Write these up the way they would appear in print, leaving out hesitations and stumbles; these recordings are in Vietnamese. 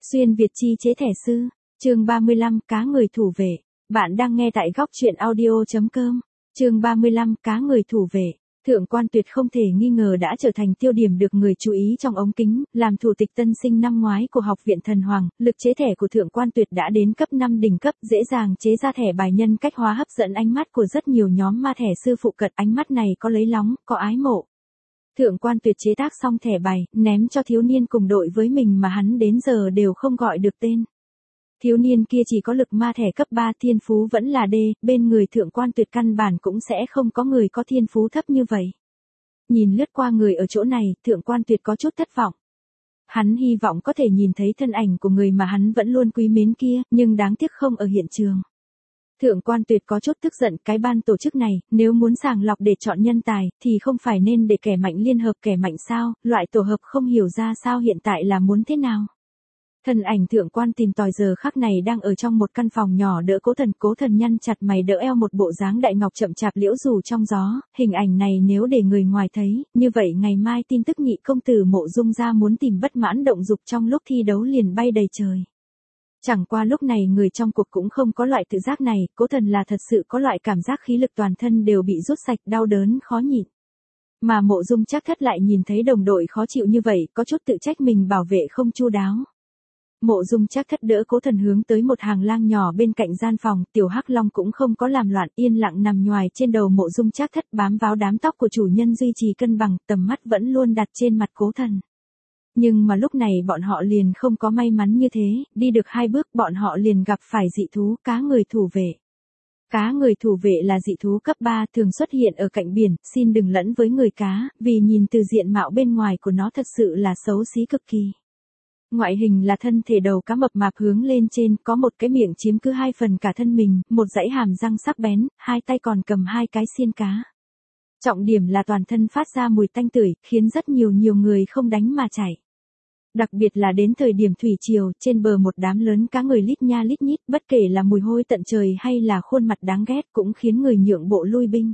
Xuyên Việt chi chế thẻ sư, chương 35, cá người thủ vệ. Bạn đang nghe tại góc truyện audio.com. Chương 35, cá người thủ vệ. Thượng quan Tuyệt không thể nghi ngờ đã trở thành tiêu điểm được người chú ý trong ống kính, làm thủ tịch tân sinh năm ngoái của Học viện Thần Hoàng, lực chế thẻ của Thượng quan Tuyệt đã đến cấp 5 đỉnh cấp, dễ dàng chế ra thẻ bài nhân cách hóa hấp dẫn ánh mắt của rất nhiều nhóm ma thẻ sư phụ cận, ánh mắt này có lấy lóng, có ái mộ. Thượng quan Tuyệt chế tác xong thẻ bài, ném cho thiếu niên cùng đội với mình mà hắn đến giờ đều không gọi được tên. Thiếu niên kia chỉ có lực ma thẻ cấp 3, thiên phú vẫn là D, bên người Thượng quan Tuyệt căn bản cũng sẽ không có người có thiên phú thấp như vậy. Nhìn lướt qua người ở chỗ này, Thượng quan Tuyệt có chút thất vọng. Hắn hy vọng có thể nhìn thấy thân ảnh của người mà hắn vẫn luôn quý mến kia, nhưng đáng tiếc không ở hiện trường. Thượng quan Tuyệt có chút tức giận, cái ban tổ chức này, nếu muốn sàng lọc để chọn nhân tài, thì không phải nên để kẻ mạnh liên hợp kẻ mạnh sao, loại tổ hợp không hiểu ra sao hiện tại là muốn thế nào. Thân ảnh Thượng quan tìm tòi giờ khắc này đang ở trong một căn phòng nhỏ đỡ Cố Thần nhăn chặt mày đỡ eo một bộ dáng đại ngọc chậm chạp liễu rủ trong gió, hình ảnh này nếu để người ngoài thấy, như vậy ngày mai tin tức Nhị công tử Mộ Dung gia muốn tìm bất mãn động dục trong lúc thi đấu liền bay đầy trời. Chẳng qua lúc này người trong cuộc cũng không có loại tự giác này, Cố Thần là thật sự có loại cảm giác khí lực toàn thân đều bị rút sạch, đau đớn khó nhịn. Mà Mộ Dung Trác Thất lại nhìn thấy đồng đội khó chịu như vậy, có chút tự trách mình bảo vệ không chu đáo. Mộ Dung Trác Thất đỡ Cố Thần hướng tới một hàng lang nhỏ bên cạnh gian phòng, Tiểu Hắc Long cũng không có làm loạn, yên lặng nằm nhoài trên đầu Mộ Dung Trác Thất, bám vào đám tóc của chủ nhân duy trì cân bằng, tầm mắt vẫn luôn đặt trên mặt Cố Thần. Nhưng mà lúc này bọn họ liền không có may mắn như thế, đi được 2 bước bọn họ liền gặp phải dị thú, cá người thủ vệ. Cá người thủ vệ là dị thú cấp 3 thường xuất hiện ở cạnh biển, xin đừng lẫn với người cá, vì nhìn từ diện mạo bên ngoài của nó thật sự là xấu xí cực kỳ. Ngoại hình là thân thể đầu cá mập mạp hướng lên trên, có một cái miệng chiếm cứ 2 phần cả thân mình, một dãy hàm răng sắc bén, 2 tay còn cầm 2 cái xiên cá. Trọng điểm là toàn thân phát ra mùi tanh tưởi, khiến rất nhiều người không đánh mà chạy. Đặc biệt là đến thời điểm thủy triều, trên bờ một đám lớn cá người lít nha lít nhít, bất kể là mùi hôi tận trời hay là khuôn mặt đáng ghét cũng khiến người nhượng bộ lui binh.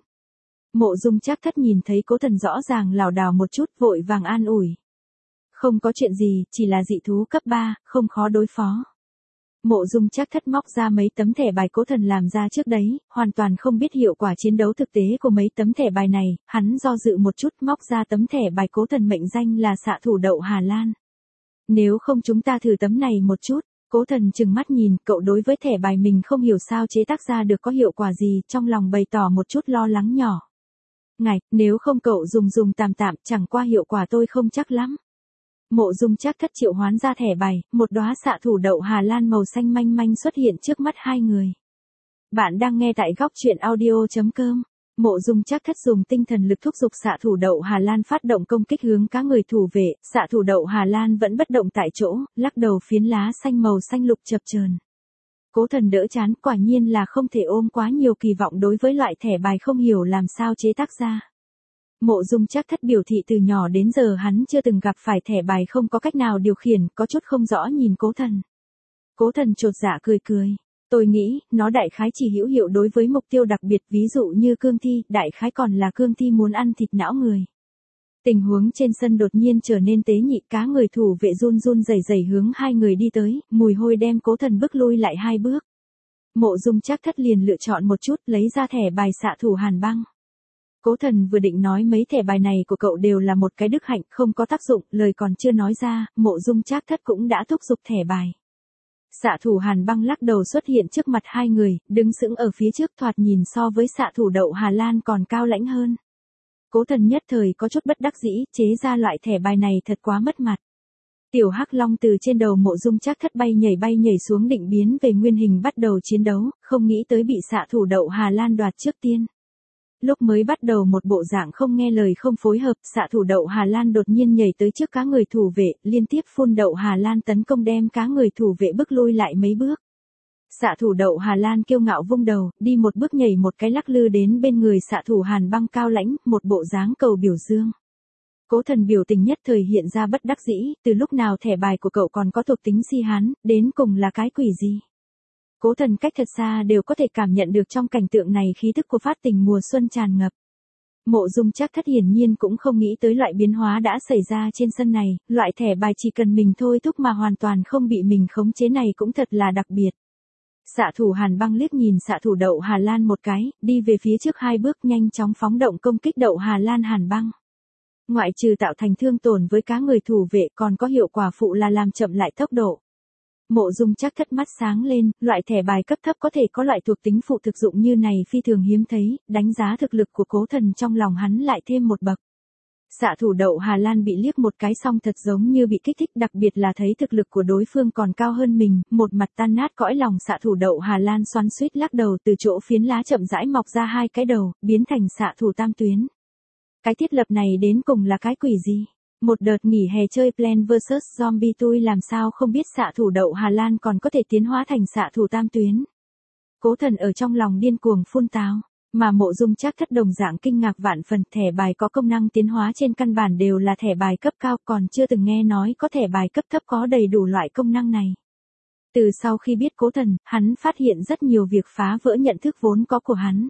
Mộ Dung Trác Thất nhìn thấy Cố Thần rõ ràng lảo đảo một chút, vội vàng an ủi. Không có chuyện gì, chỉ là dị thú cấp 3, không khó đối phó. Mộ Dung Trác Thất móc ra mấy tấm thẻ bài Cố Thần làm ra trước đấy, hoàn toàn không biết hiệu quả chiến đấu thực tế của mấy tấm thẻ bài này, hắn do dự một chút móc ra tấm thẻ bài Cố Thần mệnh danh là xạ thủ đậu Hà Lan. Nếu không chúng ta thử tấm này một chút. Cố Thần trừng mắt nhìn, cậu đối với thẻ bài mình không hiểu sao chế tác ra được có hiệu quả gì, trong lòng bày tỏ một chút lo lắng nhỏ. Ngài, nếu không cậu dùng tạm tạm, chẳng qua hiệu quả tôi không chắc lắm. Mộ Dung Trác Thất triệu hoán ra thẻ bài, một đóa xạ thủ đậu Hà Lan màu xanh manh manh xuất hiện trước mắt hai người. Bạn đang nghe tại góc truyện audio.com. Mộ Dung Trác Thất dùng tinh thần lực thúc giục xạ thủ đậu Hà Lan phát động công kích hướng cá người thủ vệ, xạ thủ đậu Hà Lan vẫn bất động tại chỗ, lắc đầu phiến lá xanh màu xanh lục chập chờn. Cố Thần đỡ chán, quả nhiên là không thể ôm quá nhiều kỳ vọng đối với loại thẻ bài không hiểu làm sao chế tác ra. Mộ Dung Trác Thất biểu thị từ nhỏ đến giờ hắn chưa từng gặp phải thẻ bài không có cách nào điều khiển, có chút không rõ nhìn Cố Thần. Cố Thần chột dạ cười. Tôi nghĩ, nó đại khái chỉ hữu hiệu đối với mục tiêu đặc biệt, ví dụ như cương thi, đại khái còn là cương thi muốn ăn thịt não người. Tình huống trên sân đột nhiên trở nên tế nhị, cá người thủ vệ run rẩy hướng hai người đi tới, mùi hôi đem Cố Thần bước lui lại 2 bước. Mộ Dung Trác Thất liền lựa chọn một chút, lấy ra thẻ bài xạ thủ hàn băng. Cố Thần vừa định nói mấy thẻ bài này của cậu đều là một cái đức hạnh, không có tác dụng, lời còn chưa nói ra, Mộ Dung Trác Thất cũng đã thúc giục thẻ bài. Xạ thủ hàn băng lắc đầu xuất hiện trước mặt hai người, đứng sững ở phía trước, thoạt nhìn so với xạ thủ đậu Hà Lan còn cao lãnh hơn. Cố Thần nhất thời có chút bất đắc dĩ, chế ra loại thẻ bài này thật quá mất mặt. Tiểu Hắc Long từ trên đầu Mộ Dung Trác Thất bay nhảy xuống định biến về nguyên hình bắt đầu chiến đấu, không nghĩ tới bị xạ thủ đậu Hà Lan đoạt trước tiên. Lúc mới bắt đầu một bộ dạng không nghe lời không phối hợp, xạ thủ đậu Hà Lan đột nhiên nhảy tới trước cá người thủ vệ, liên tiếp phun đậu Hà Lan tấn công đem cá người thủ vệ bước lui lại mấy bước. Xạ thủ đậu Hà Lan kiêu ngạo vung đầu, đi một bước nhảy một cái lắc lư đến bên người xạ thủ hàn băng cao lãnh, một bộ dáng cầu biểu dương. Cố Thần biểu tình nhất thời hiện ra bất đắc dĩ, từ lúc nào thẻ bài của cậu còn có thuộc tính si hán, đến cùng là cái quỷ gì? Cố Thần cách thật xa đều có thể cảm nhận được trong cảnh tượng này khí thức của phát tình mùa xuân tràn ngập. Mộ Dung Trác Thất hiển nhiên cũng không nghĩ tới loại biến hóa đã xảy ra trên sân này, loại thẻ bài chỉ cần mình thôi thúc mà hoàn toàn không bị mình khống chế này cũng thật là đặc biệt. Xạ thủ Hàn Băng liếc nhìn xạ thủ Đậu Hà Lan một cái, đi về phía trước 2 bước nhanh chóng phóng động công kích Đậu Hà Lan Hàn Băng. Ngoại trừ tạo thành thương tổn với cá người thủ vệ còn có hiệu quả phụ là làm chậm lại tốc độ. Mộ Dung Trác Thất mắt sáng lên, loại thẻ bài cấp thấp có thể có loại thuộc tính phụ thực dụng như này phi thường hiếm thấy, đánh giá thực lực của Cố Thần trong lòng hắn lại thêm một bậc. Xạ thủ Đậu Hà Lan bị liếc một cái xong thật giống như bị kích thích, đặc biệt là thấy thực lực của đối phương còn cao hơn mình, một mặt tan nát cõi lòng xạ thủ Đậu Hà Lan xoắn xuýt lắc đầu, từ chỗ phiến lá chậm rãi mọc ra 2 cái đầu, biến thành xạ thủ tam tuyến. Cái thiết lập này đến cùng là cái quỷ gì? Một đợt nghỉ hè chơi Plants vs Zombie tôi làm sao không biết xạ thủ Đậu Hà Lan còn có thể tiến hóa thành xạ thủ tam tuyến. Cố Thần ở trong lòng điên cuồng phun táo, mà Mộ Dung Trác Thất đồng dạng kinh ngạc vạn phần, thẻ bài có công năng tiến hóa trên căn bản đều là thẻ bài cấp cao, còn chưa từng nghe nói có thẻ bài cấp thấp có đầy đủ loại công năng này. Từ sau khi biết Cố Thần, hắn phát hiện rất nhiều việc phá vỡ nhận thức vốn có của hắn.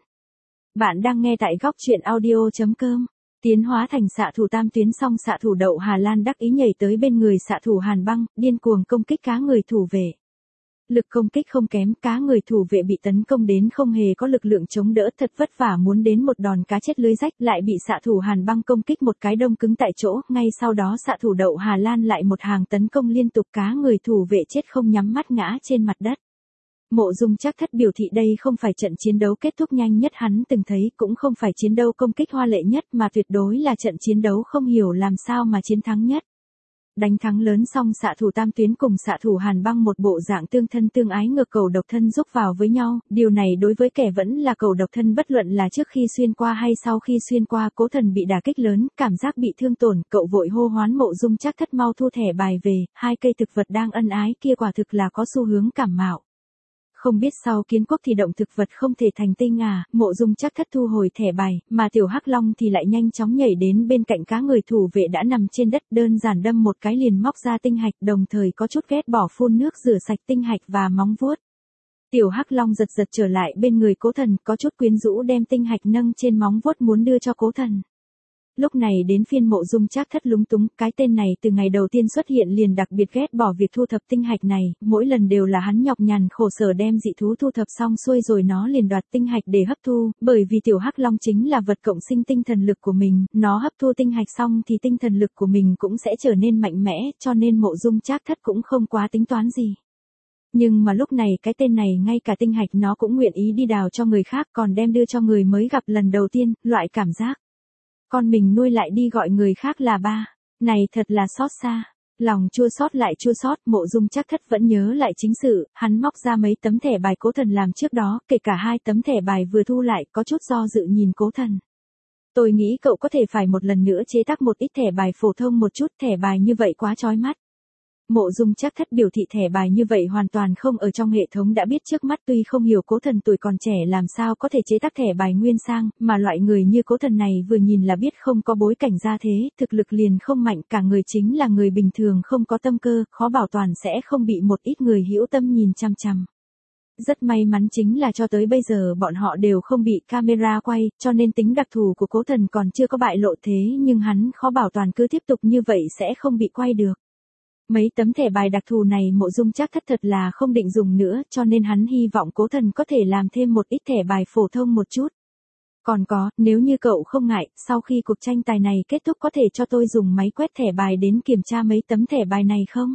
Bạn đang nghe tại góc truyện audio.com. Tiến hóa thành xạ thủ tam tuyến xong, xạ thủ Đậu Hà Lan đắc ý nhảy tới bên người xạ thủ Hàn Băng, điên cuồng công kích cá người thủ vệ. Lực công kích không kém, cá người thủ vệ bị tấn công đến không hề có lực lượng chống đỡ, thật vất vả muốn đến một đòn cá chết lưới rách, lại bị xạ thủ Hàn Băng công kích một cái đông cứng tại chỗ, ngay sau đó xạ thủ Đậu Hà Lan lại một hàng tấn công liên tục, cá người thủ vệ chết không nhắm mắt ngã trên mặt đất. Mộ Dung Trác Thất biểu thị đây không phải trận chiến đấu kết thúc nhanh nhất hắn từng thấy, cũng không phải chiến đấu công kích hoa lệ nhất, mà tuyệt đối là trận chiến đấu không hiểu làm sao mà chiến thắng nhất. Đánh thắng lớn xong, xạ thủ tam tuyến cùng xạ thủ Hàn Băng một bộ dạng tương thân tương ái ngược cầu độc thân giúp vào với nhau, điều này đối với kẻ vẫn là cầu độc thân bất luận là trước khi xuyên qua hay sau khi xuyên qua, Cố Thần bị đả kích lớn, cảm giác bị thương tổn, cậu vội hô hoán Mộ Dung Trác Thất mau thu thẻ bài về, 2 cây thực vật đang ân ái kia quả thực là có xu hướng cảm mạo. Không biết sau kiến quốc thì động thực vật không thể thành tinh à, Mộ Dung Trác Thất thu hồi thẻ bài, mà Tiểu Hắc Long thì lại nhanh chóng nhảy đến bên cạnh cá người thủ vệ đã nằm trên đất, đơn giản đâm một cái liền móc ra tinh hạch, đồng thời có chút ghét bỏ phun nước rửa sạch tinh hạch và móng vuốt. Tiểu Hắc Long giật giật trở lại bên người Cố Thần, có chút quyến rũ đem tinh hạch nâng trên móng vuốt muốn đưa cho Cố Thần. Lúc này đến phiên Mộ Dung Trác Thất lúng túng, cái tên này từ ngày đầu tiên xuất hiện liền đặc biệt ghét bỏ việc thu thập tinh hạch này, mỗi lần đều là hắn nhọc nhằn khổ sở đem dị thú thu thập xong xuôi rồi nó liền đoạt tinh hạch để hấp thu, bởi vì Tiểu Hắc Long chính là vật cộng sinh tinh thần lực của mình, nó hấp thu tinh hạch xong thì tinh thần lực của mình cũng sẽ trở nên mạnh mẽ, cho nên Mộ Dung Trác Thất cũng không quá tính toán gì. Nhưng mà lúc này cái tên này ngay cả tinh hạch nó cũng nguyện ý đi đào cho người khác, còn đem đưa cho người mới gặp lần đầu tiên, loại cảm giác con mình nuôi lại đi gọi người khác là ba, này thật là xót xa. Lòng chua xót lại chua xót, Mộ Dung Trác Thất vẫn nhớ lại chính sự, hắn móc ra mấy tấm thẻ bài Cố Thần làm trước đó, kể cả 2 tấm thẻ bài vừa thu lại, có chút do dự nhìn Cố Thần. Tôi nghĩ cậu có thể phải một lần nữa chế tác một ít thẻ bài phổ thông một chút, thẻ bài như vậy quá chói mắt. Mộ Dung Trác Thất biểu thị thẻ bài như vậy hoàn toàn không ở trong hệ thống đã biết trước mắt, tuy không hiểu Cố Thần tuổi còn trẻ làm sao có thể chế tác thẻ bài nguyên sang, mà loại người như Cố Thần này vừa nhìn là biết không có bối cảnh gia thế, thực lực liền không mạnh, cả người chính là người bình thường không có tâm cơ, khó bảo toàn sẽ không bị một ít người hữu tâm nhìn chằm chằm. Rất may mắn chính là cho tới bây giờ bọn họ đều không bị camera quay, cho nên tính đặc thù của Cố Thần còn chưa có bại lộ, thế nhưng hắn khó bảo toàn cứ tiếp tục như vậy sẽ không bị quay được. Mấy tấm thẻ bài đặc thù này Mộ Dung Trác Thất thật là không định dùng nữa, cho nên hắn hy vọng Cố Thần có thể làm thêm một ít thẻ bài phổ thông một chút. Còn có, nếu như cậu không ngại, sau khi cuộc tranh tài này kết thúc có thể cho tôi dùng máy quét thẻ bài đến kiểm tra mấy tấm thẻ bài này không?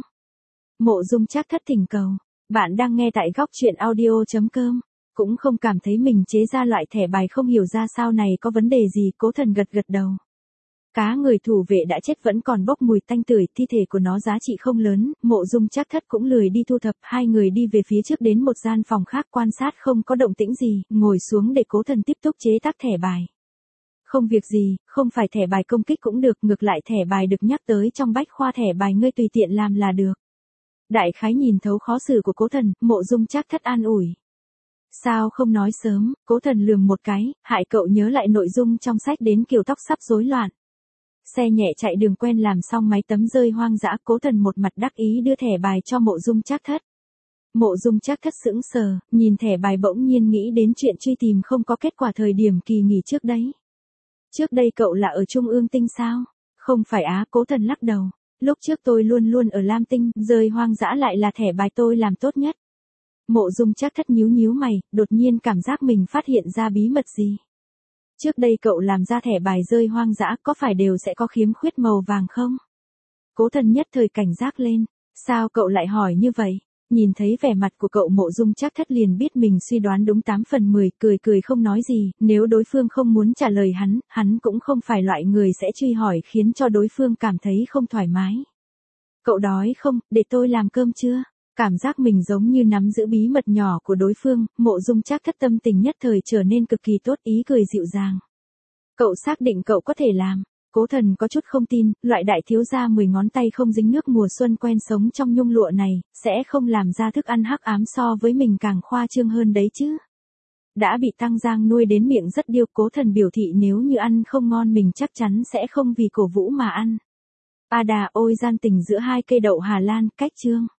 Mộ Dung Trác Thất thỉnh cầu. Bạn đang nghe tại góc truyện audio.com. Cũng không cảm thấy mình chế ra loại thẻ bài không hiểu ra sao này có vấn đề gì, Cố Thần gật gật đầu. Cá người thủ vệ đã chết vẫn còn bốc mùi tanh tưởi, thi thể của nó giá trị không lớn, Mộ Dung Trác Thất cũng lười đi thu thập, 2 người đi về phía trước đến một gian phòng khác quan sát không có động tĩnh gì, ngồi xuống để Cố Thần tiếp tục chế tác thẻ bài. Không việc gì, không phải thẻ bài công kích cũng được, ngược lại thẻ bài được nhắc tới trong bách khoa thẻ bài ngươi tùy tiện làm là được. Đại khái nhìn thấu khó xử của Cố Thần, Mộ Dung Trác Thất an ủi. Sao không nói sớm, Cố Thần lườm một cái, hại cậu nhớ lại nội dung trong sách đến kiểu tóc sắp rối loạn. Xe nhẹ chạy đường quen làm xong mấy tấm rơi hoang dã, Cố Thần một mặt đắc ý đưa thẻ bài cho Mộ Dung Trác Thất. Mộ Dung Trác Thất sững sờ, nhìn thẻ bài bỗng nhiên nghĩ đến chuyện truy tìm không có kết quả thời điểm kỳ nghỉ trước đấy. Trước đây cậu là ở Trung ương Tinh sao? Không phải á, Cố Thần lắc đầu. Lúc trước tôi luôn luôn ở Lam Tinh, rơi hoang dã lại là thẻ bài tôi làm tốt nhất. Mộ Dung Trác Thất nhíu nhíu mày, đột nhiên cảm giác mình phát hiện ra bí mật gì. Trước đây cậu làm ra thẻ bài rơi hoang dã có phải đều sẽ có khiếm khuyết màu vàng không? Cố Thần nhất thời cảnh giác lên. Sao cậu lại hỏi như vậy? Nhìn thấy vẻ mặt của cậu, Mộ Dung Trác Thất liền biết mình suy đoán đúng 8 phần 10, cười cười không nói gì, nếu đối phương không muốn trả lời hắn cũng không phải loại người sẽ truy hỏi khiến cho đối phương cảm thấy không thoải mái. Cậu đói không, để tôi làm cơm chưa? Cảm giác mình giống như nắm giữ bí mật nhỏ của đối phương, Mộ Dung Trác Thất tâm tình nhất thời trở nên cực kỳ tốt, ý cười dịu dàng. Cậu xác định cậu có thể làm? Cố Thần có chút không tin, loại đại thiếu gia 10 ngón tay không dính nước mùa xuân quen sống trong nhung lụa này, sẽ không làm ra thức ăn hắc ám so với mình càng khoa trương hơn đấy chứ. Đã bị Tăng Giang nuôi đến miệng rất điêu, Cố Thần biểu thị nếu như ăn không ngon mình chắc chắn sẽ không vì cổ vũ mà ăn. A đà ôi gian tình giữa hai cây đậu Hà Lan, cách chương.